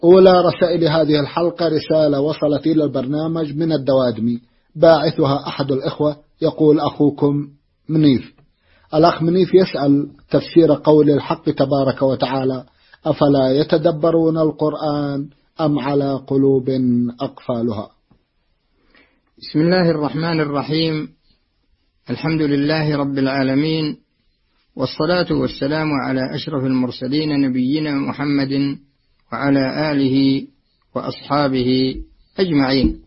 أولى رسائل هذه الحلقة رسالة وصلت إلى البرنامج من الدوادمي، باعثها أحد الإخوة، يقول أخوكم منيف. الأخ منيف يسأل تفسير قول الحق تبارك وتعالى: أفلا يتدبرون القرآن أم على قلوب أقفالها؟ بسم الله الرحمن الرحيم. الحمد لله رب العالمين، والصلاة والسلام على أشرف المرسلين نبينا محمد وعلى آله وأصحابه أجمعين.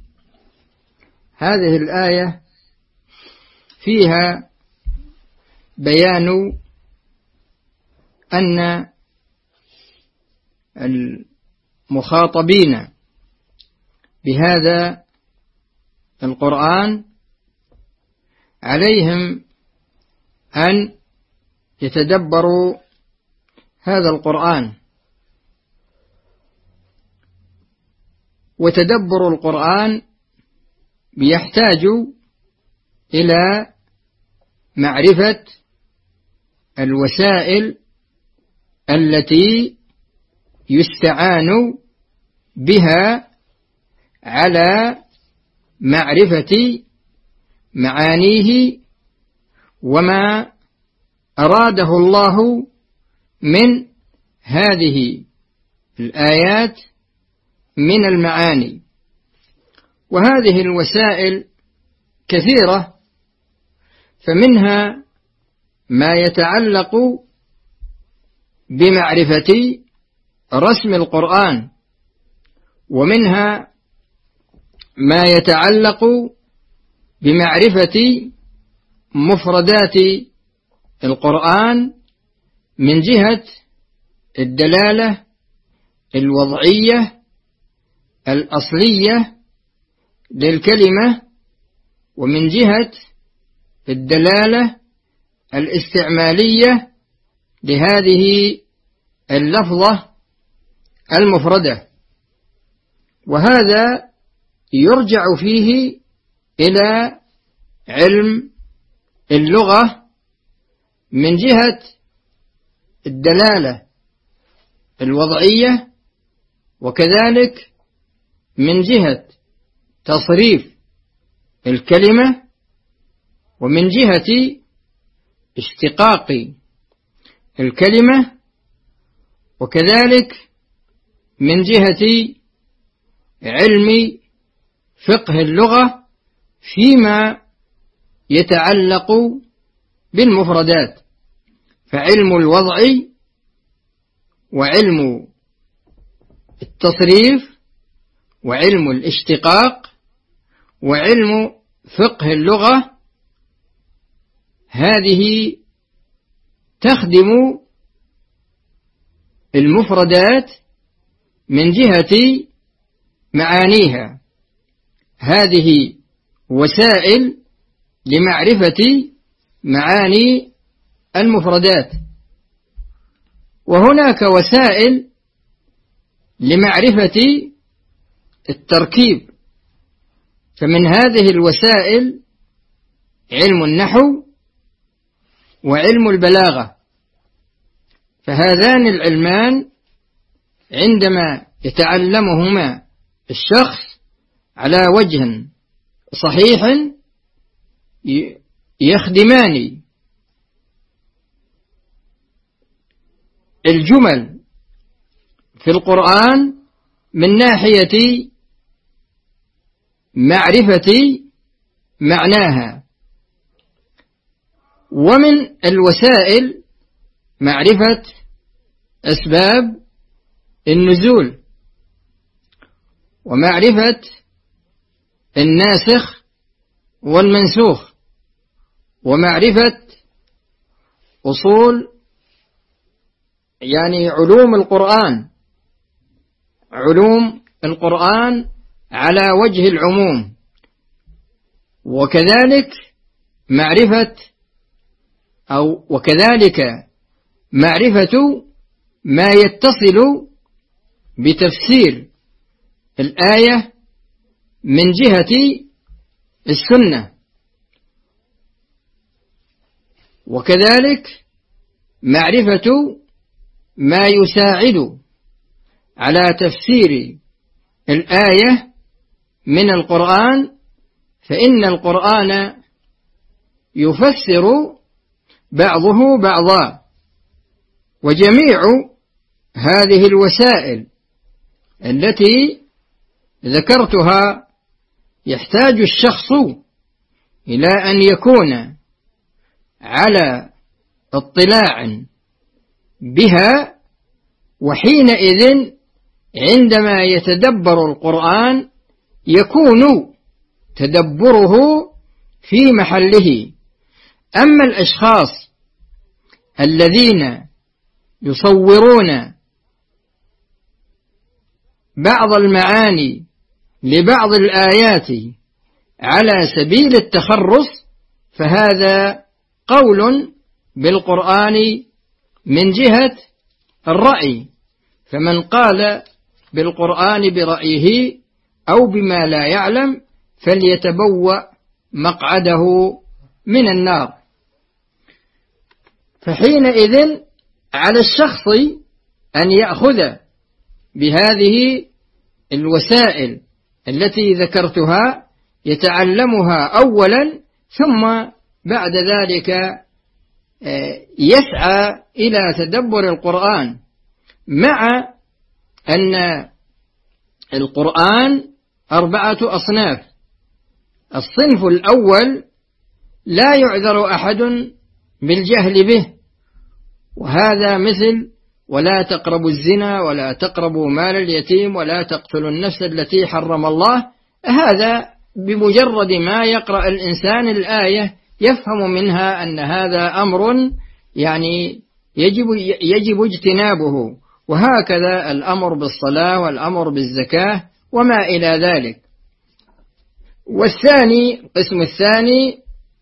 هذه الآية فيها بيان أن المخاطبين بهذا القرآن عليهم أن يتدبروا هذا القرآن، وتدبر القرآن يحتاج إلى معرفة الوسائل التي يستعان بها على معرفة معانيه وما أراده الله من هذه الآيات من المعاني. وهذه الوسائل كثيرة، فمنها ما يتعلق بمعرفة رسم القرآن، ومنها ما يتعلق بمعرفة مفردات القرآن من جهة الدلالة الوضعية الأصلية للكلمة، ومن جهة الدلالة الاستعمالية لهذه اللفظة المفردة. وهذا يرجع فيه إلى علم اللغة من جهة الدلالة الوضعية، وكذلك من جهة تصريف الكلمة، ومن جهة اشتقاق الكلمة، وكذلك من جهة علم فقه اللغة فيما يتعلق بالمفردات، فعلم الوضع وعلم التصريف وعلم الاشتقاق وعلم فقه اللغة هذه تخدم المفردات من جهة معانيها. هذه وسائل لمعرفة معاني المفردات. وهناك وسائل لمعرفة التركيب، فمن هذه الوسائل علم النحو وعلم البلاغة. فهذان العلمان عندما يتعلمهما الشخص على وجه صحيح يخدمان الجمل في القرآن من ناحية معرفة معناها. ومن الوسائل معرفة أسباب النزول، ومعرفة الناسخ والمنسوخ، ومعرفة أصول علوم القرآن، علوم القرآن على وجه العموم، وكذلك معرفة ما يتصل بتفسير الآية من جهة السنة، وكذلك معرفة ما يساعد على تفسير الآية من القرآن، فإن القرآن يفسر بعضه بعضا، وجميع هذه الوسائل التي ذكرتها يحتاج الشخص إلى أن يكون على اطلاع بها، وحينئذ عندما يتدبر القرآن يكون تدبره في محله. أما الأشخاص الذين يصورون بعض المعاني لبعض الآيات على سبيل التخرص، فهذا قول بالقرآن من جهة الرأي، فمن قال بالقرآن برأيه أو بما لا يعلم فليتبوأ مقعده من النار. فحينئذ على الشخص أن يأخذ بهذه الوسائل التي ذكرتها، يتعلمها أولا، ثم بعد ذلك يسعى إلى تدبر القرآن، مع أن القرآن 4 أصناف. الصنف الأول لا يعذر أحد بالجهل به، وهذا مثل ولا تقربوا الزنا ولا تقربوا مال اليتيم ولا تقتلوا النفس التي حرم الله. هذا بمجرد ما يقرأ الإنسان الآية يفهم منها أن هذا أمر يعني يجب اجتنابه، وهكذا الأمر بالصلاة والأمر بالزكاة وما إلى ذلك. والثاني، القسم الثاني،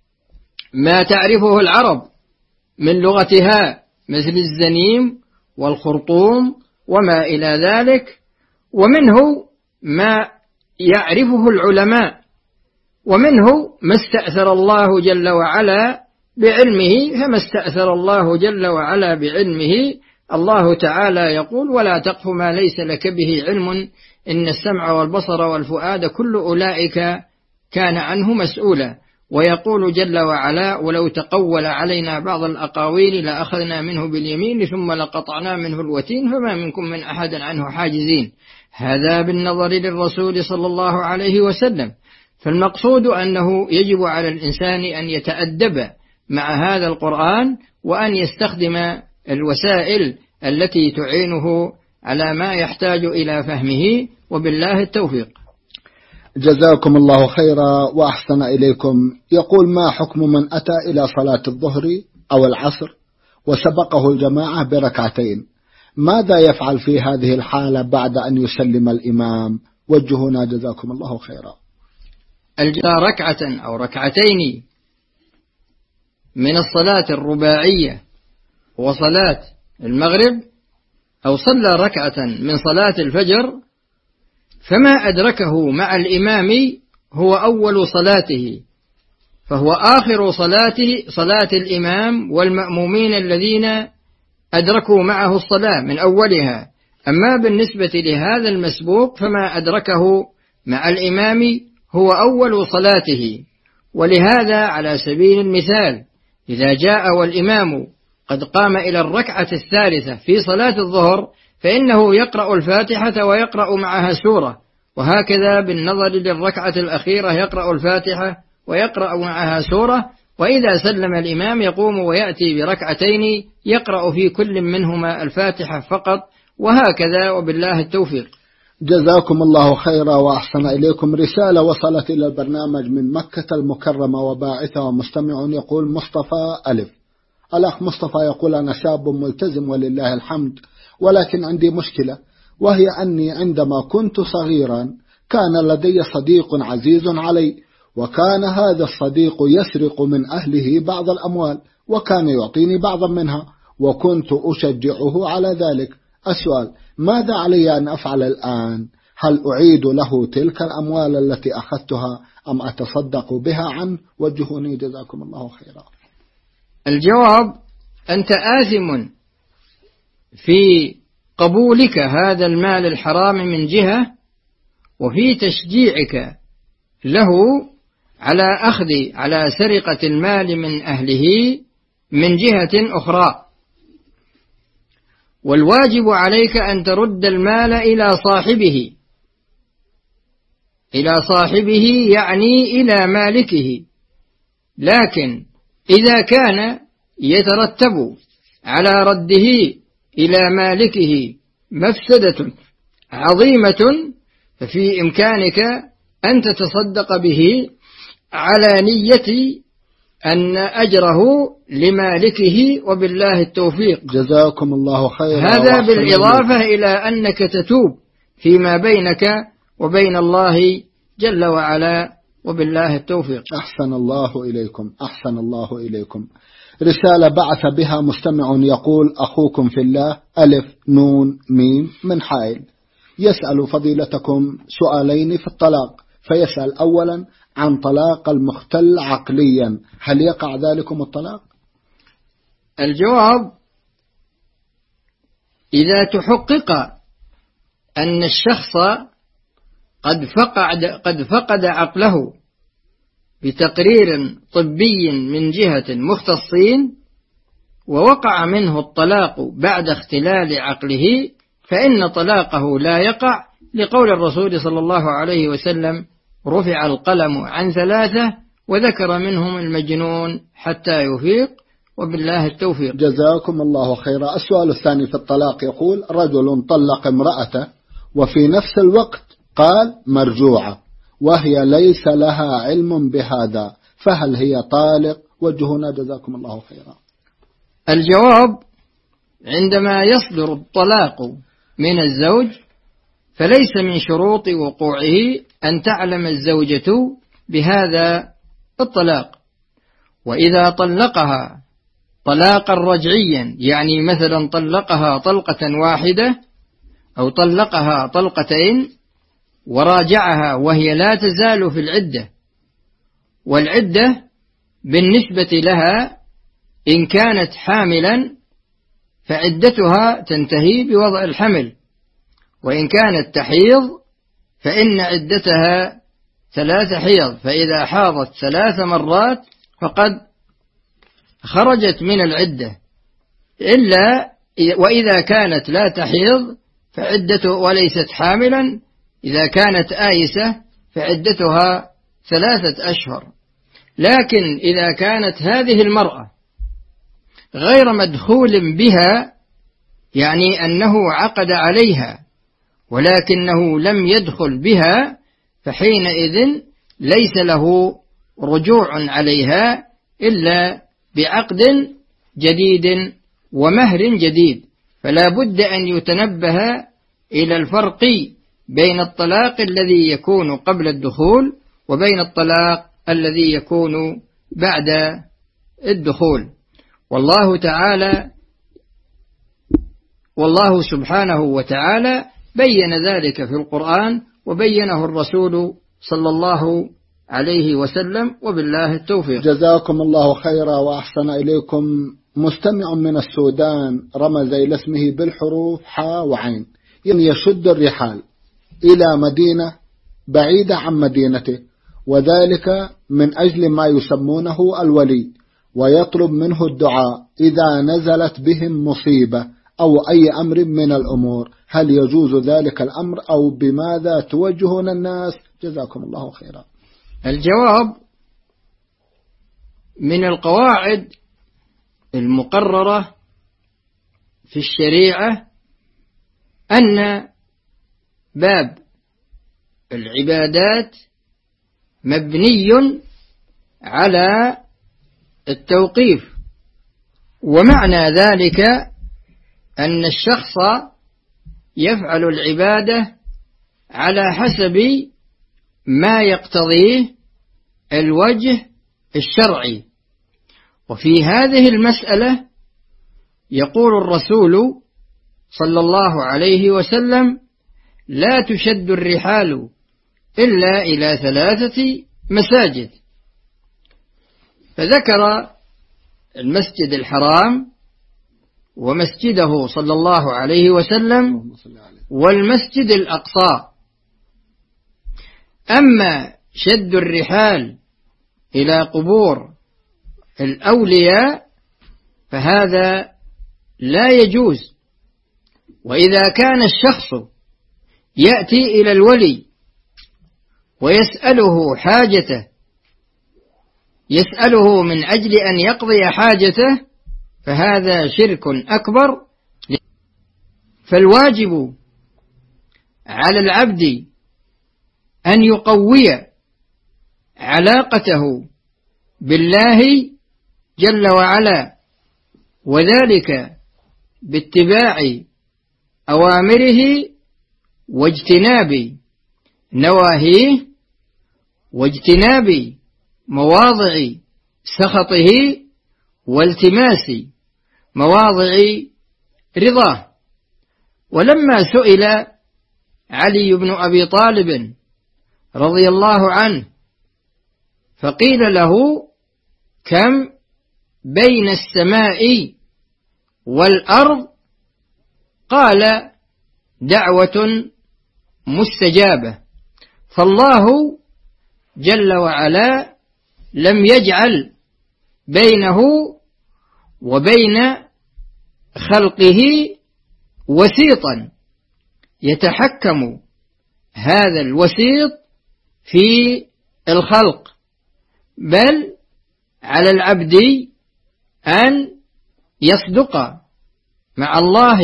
ما تعرفه العرب من لغتها مثل الزنيم والخرطوم وما إلى ذلك، ومنه ما يعرفه العلماء، ومنه ما استأثر الله جل وعلا بعلمه. فما استأثر الله جل وعلا بعلمه، الله تعالى يقول: ولا تقف ما ليس لك به علم إن السمع والبصر والفؤاد كل أولئك كان عنه مسؤولا. ويقول جل وعلا: ولو تقول علينا بعض الأقاويل لأخذنا منه باليمين ثم لقطعنا منه الوتين فما منكم من أحد عنه حاجزين. هذا بالنظر للرسول صلى الله عليه وسلم. فالمقصود أنه يجب على الإنسان أن يتأدب مع هذا القرآن، وأن يستخدم الوسائل التي تعينه على ما يحتاج إلى فهمه، وبالله التوفيق. جزاكم الله خيرا وأحسن إليكم. يقول: ما حكم من أتى إلى صلاة الظهر أو العصر وسبقه الجماعة بركعتين؟ ماذا يفعل في هذه الحالة بعد أن يسلم الإمام؟ وجهونا جزاكم الله خيرا. ركعة أو ركعتين من الصلاة الرباعية وصلاة المغرب، أو صلى ركعة من صلاة الفجر، فما أدركه مع الإمام هو أول صلاته، فهو آخر صلاة الإمام والمأمومين الذين أدركوا معه الصلاة من أولها. أما بالنسبة لهذا المسبوق فما أدركه مع الإمام هو أول صلاته. ولهذا على سبيل المثال إذا جاء والإمام قد قام إلى الركعة الثالثة في صلاة الظهر، فإنه يقرأ الفاتحة ويقرأ معها سورة، وهكذا بالنظر للركعة الأخيرة يقرأ الفاتحة ويقرأ معها سورة. وإذا سلم الإمام يقوم ويأتي بركعتين يقرأ في كل منهما الفاتحة فقط، وهكذا، وبالله التوفيق. جزاكم الله خيرا وأحسن إليكم. رسالة وصلت إلى البرنامج من مكة المكرمة وباعثها ومستمع، يقول مصطفى ألف. الأخ مصطفى يقول: أنا شاب ملتزم ولله الحمد، ولكن عندي مشكلة، وهي أني عندما كنت صغيرا كان لدي صديق عزيز علي، وكان هذا الصديق يسرق من أهله بعض الأموال، وكان يعطيني بعضا منها، وكنت أشجعه على ذلك. السؤال: ماذا علي أن أفعل الآن؟ هل أعيد له تلك الأموال التي أخذتها أم أتصدق بها عنه؟ وجهوني جزاكم الله خيرا. الجواب: أنت آثم في قبولك هذا المال الحرام من جهة، وفي تشجيعك له على سرقة المال من أهله من جهة أخرى. والواجب عليك أن ترد المال إلى صاحبه يعني إلى مالكه. لكن إذا كان يترتب على رده إلى مالكه مفسدة عظيمة، ففي إمكانك أن تتصدق به على نية أن أجره لمالكه، وبالله التوفيق. جزاكم الله خيرا. هذا بالإضافة إلى أنك تتوب فيما بينك وبين الله جل وعلا، وبالله التوفيق. أحسن الله إليكم، أحسن الله إليكم. رسالة بعث بها مستمع يقول: أخوكم في الله ألف نون ميم من حائل، يسأل فضيلتكم سؤالين في الطلاق. فيسأل أولا عن طلاق المختل عقليا، هل يقع ذلكم الطلاق؟ الجواب: إذا تحقق أن الشخص قد فقد عقله بتقرير طبي من جهة مختصين، ووقع منه الطلاق بعد اختلال عقله، فإن طلاقه لا يقع، لقول الرسول صلى الله عليه وسلم: رفع القلم عن 3 وذكر منهم المجنون حتى يفيق، وبالله التوفيق. جزاكم الله خيرا. السؤال الثاني في الطلاق يقول: رجل طلق امرأته وفي نفس الوقت قال مرجوعة، وهي ليس لها علم بهذا، فهل هي طالق؟ وجهنا جزاكم الله خيرا. الجواب: عندما يصدر الطلاق من الزوج فليس من شروط وقوعه أن تعلم الزوجة بهذا الطلاق. وإذا طلقها طلاقا رجعيا، يعني مثلا طلقها طلقة واحدة أو طلقها طلقتين وراجعها وهي لا تزال في العدة، والعدة بالنسبة لها إن كانت حاملا فعدتها تنتهي بوضع الحمل، وإن كانت تحيض فإن عدتها 3 حيض، فإذا حاضت 3 مرات فقد خرجت من العدة، إلا وإذا كانت لا تحيض فعدته وليست حاملا، إذا كانت آيسة فعدتها 3 أشهر. لكن إذا كانت هذه المرأة غير مدخول بها، يعني أنه عقد عليها ولكنه لم يدخل بها، فحينئذ ليس له رجوع عليها إلا بعقد جديد ومهر جديد. فلا بد أن يتنبه إلى الفرق بين الطلاق الذي يكون قبل الدخول وبين الطلاق الذي يكون بعد الدخول. والله سبحانه وتعالى بين ذلك في القرآن، وبينه الرسول صلى الله عليه وسلم، وبالله التوفيق. جزاكم الله خيرا وأحسن إليكم. مستمع من السودان رمز إلى اسمه بالحروف حاء وعين، يشد الرحال إلى مدينة بعيدة عن مدينته، وذلك من أجل ما يسمونه الولي، ويطلب منه الدعاء إذا نزلت بهم مصيبة أو أي أمر من الأمور. هل يجوز ذلك الأمر أو بماذا توجهون الناس؟ جزاكم الله خيرا. الجواب: من القواعد المقررة في الشريعة أن باب العبادات مبني على التوقيف، ومعنى ذلك أن الشخص يفعل العبادة على حسب ما يقتضيه الوجه الشرعي. وفي هذه المسألة يقول الرسول صلى الله عليه وسلم: لا تشد الرحال إلا إلى 3 مساجد، فذكر المسجد الحرام ومسجده صلى الله عليه وسلم والمسجد الأقصى. أما شد الرحال إلى قبور الأولياء فهذا لا يجوز. وإذا كان الشخص يأتي إلى الولي ويسأله حاجته، يسأله من أجل أن يقضي حاجته، فهذا شرك أكبر. فالواجب على العبد أن يقوي علاقته بالله جل وعلا، وذلك باتباع أوامره واجتناب نواهيه واجتناب مواضع سخطه والتماس مواضع رضاه. ولما سئل علي بن أبي طالب رضي الله عنه فقيل له: كم بين السماء والأرض؟ قال: دعوة مستجابة. فالله جل وعلا لم يجعل بينه وبين خلقه وسيطا يتحكم هذا الوسيط في الخلق، بل على العبد أن يصدق مع الله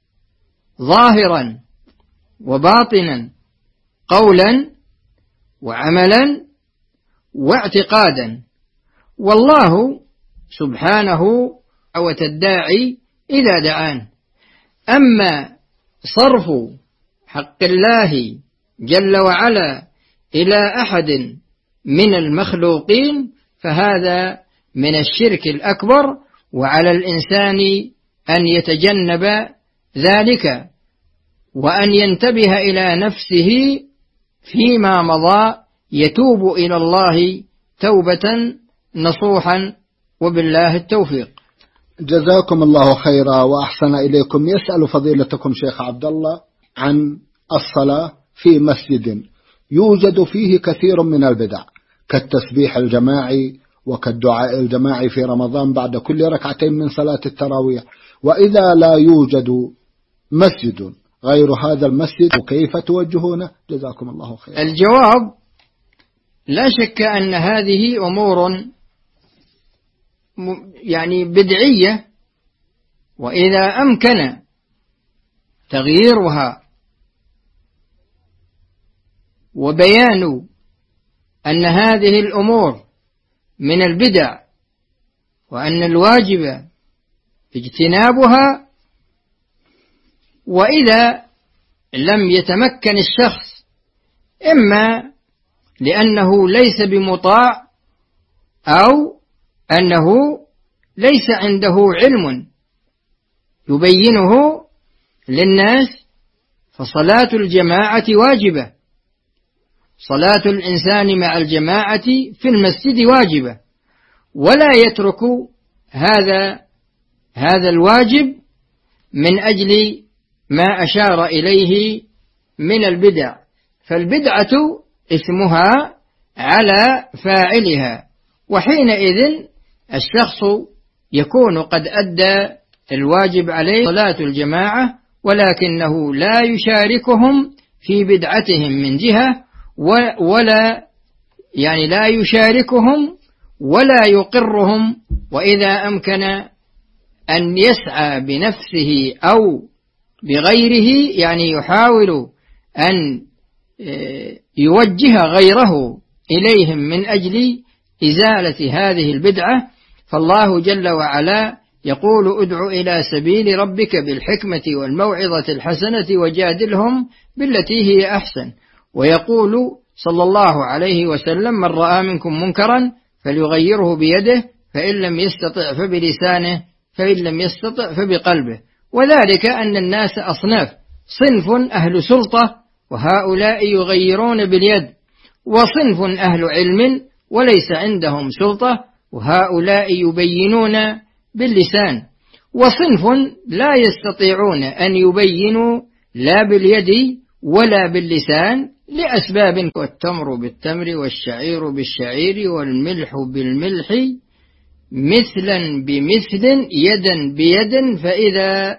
ظاهرا وباطنا، قولا وعملا واعتقادا. والله سبحانه دعوة الداعي إذا دعان. أما صرف حق الله جل وعلا إلى أحد من المخلوقين فهذا من الشرك الأكبر، وعلى الإنسان أن يتجنب ذلك وأن ينتبه إلى نفسه فيما مضى، يتوب إلى الله توبة نصوحا، وبالله التوفيق. جزاكم الله خيرا وأحسن إليكم. يسأل فضيلتكم شيخ عبد الله عن الصلاة في مسجد يوجد فيه كثير من البدع كالتسبيح الجماعي وكالدعاء الجماعي في رمضان بعد كل ركعتين من صلاة التراويح، وإذا لا يوجد مسجد غير هذا المسجد كيف توجهونه؟ جزاكم الله خيرا. الجواب: لا شك أن هذه أمور بدعية، وإذا أمكن تغييرها وبيان أن هذه الأمور من البدع وأن الواجب اجتنابها، وإذا لم يتمكن الشخص إما لأنه ليس بمطاع أو أنه ليس عنده علم يبينه للناس، فصلاة الجماعة واجبة. صلاة الإنسان مع الجماعة في المسجد واجبة، ولا يترك هذا الواجب من أجل ما أشار إليه من البدع، فالبدعة اسمها على فاعلها، وحينئذ الشخص يكون قد أدى الواجب عليه صلاة الجماعة، ولكنه لا يشاركهم في بدعتهم من جهة، لا يشاركهم ولا يقرهم. وإذا أمكن أن يسعى بنفسه أو بغيره، يحاول أن يوجه غيره إليهم من أجل إزالة هذه البدعة. فالله جل وعلا يقول: ادع إلى سبيل ربك بالحكمة والموعظة الحسنة وجادلهم بالتي هي أحسن. ويقول صلى الله عليه وسلم: من رأى منكم منكرا فليغيره بيده، فإن لم يستطع فبلسانه، فإن لم يستطع فبقلبه. وذلك أن الناس أصناف: صنف أهل سلطة وهؤلاء يغيرون باليد، وصنف أهل علم وليس عندهم سلطة وهؤلاء يبينون باللسان. وصنف لا يستطيعون أن يبينوا لا باليد ولا باللسان لأسباب، والتمر بالتمر والشعير بالشعير والملح بالملح مثلا بمثل يدا بيد، فإذا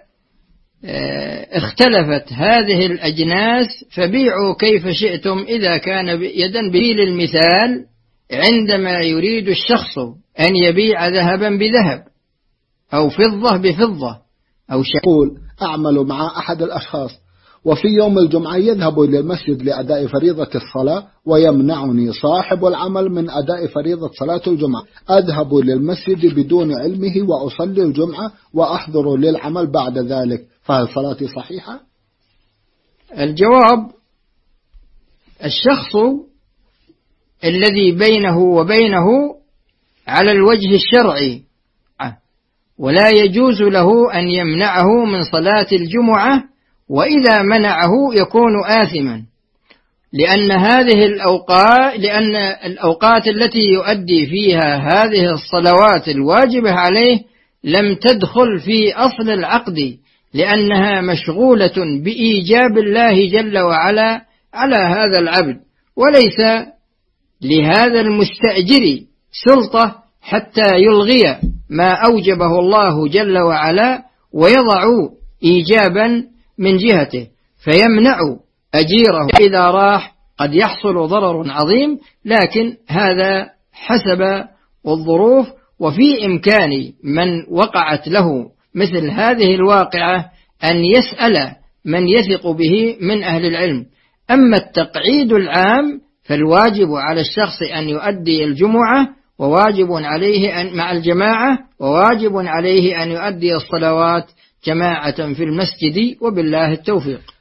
اختلفت هذه الأجناس فبيعوا كيف شئتم إذا كان يدا بيد. المثال عندما يريد الشخص أن يبيع ذهبا بذهب أو فضة بفضة أو يقول أعمل مع أحد الأشخاص وفي يوم الجمعة يذهب إلى المسجد لأداء فريضة الصلاة ويمنعني صاحب العمل من أداء فريضة صلاة الجمعة، أذهب للمسجد بدون علمه وأصلي الجمعة وأحضر للعمل بعد ذلك، فهل صلاتي صحيحة؟ الجواب: الشخص الذي بينه وبينه على الوجه الشرعي ولا يجوز له أن يمنعه من صلاة الجمعة، وإذا منعه يكون آثما، لأن الأوقات التي يؤدي فيها هذه الصلوات الواجبة عليه لم تدخل في أصل العقد، لأنها مشغولة بإيجاب الله جل وعلا على هذا العبد، وليس لهذا المستأجر سلطة حتى يلغي ما أوجبه الله جل وعلا ويضع إيجابا من جهته فيمنع أجيره. إذا راح قد يحصل ضرر عظيم، لكن هذا حسب الظروف، وفي إمكان من وقعت له مثل هذه الواقعة أن يسأل من يثق به من أهل العلم. أما التقعيد العام فالواجب على الشخص أن يؤدي الجمعة، وواجب عليه مع الجماعة، وواجب عليه أن يؤدي الصلوات جماعة في المسجد، وبالله التوفيق.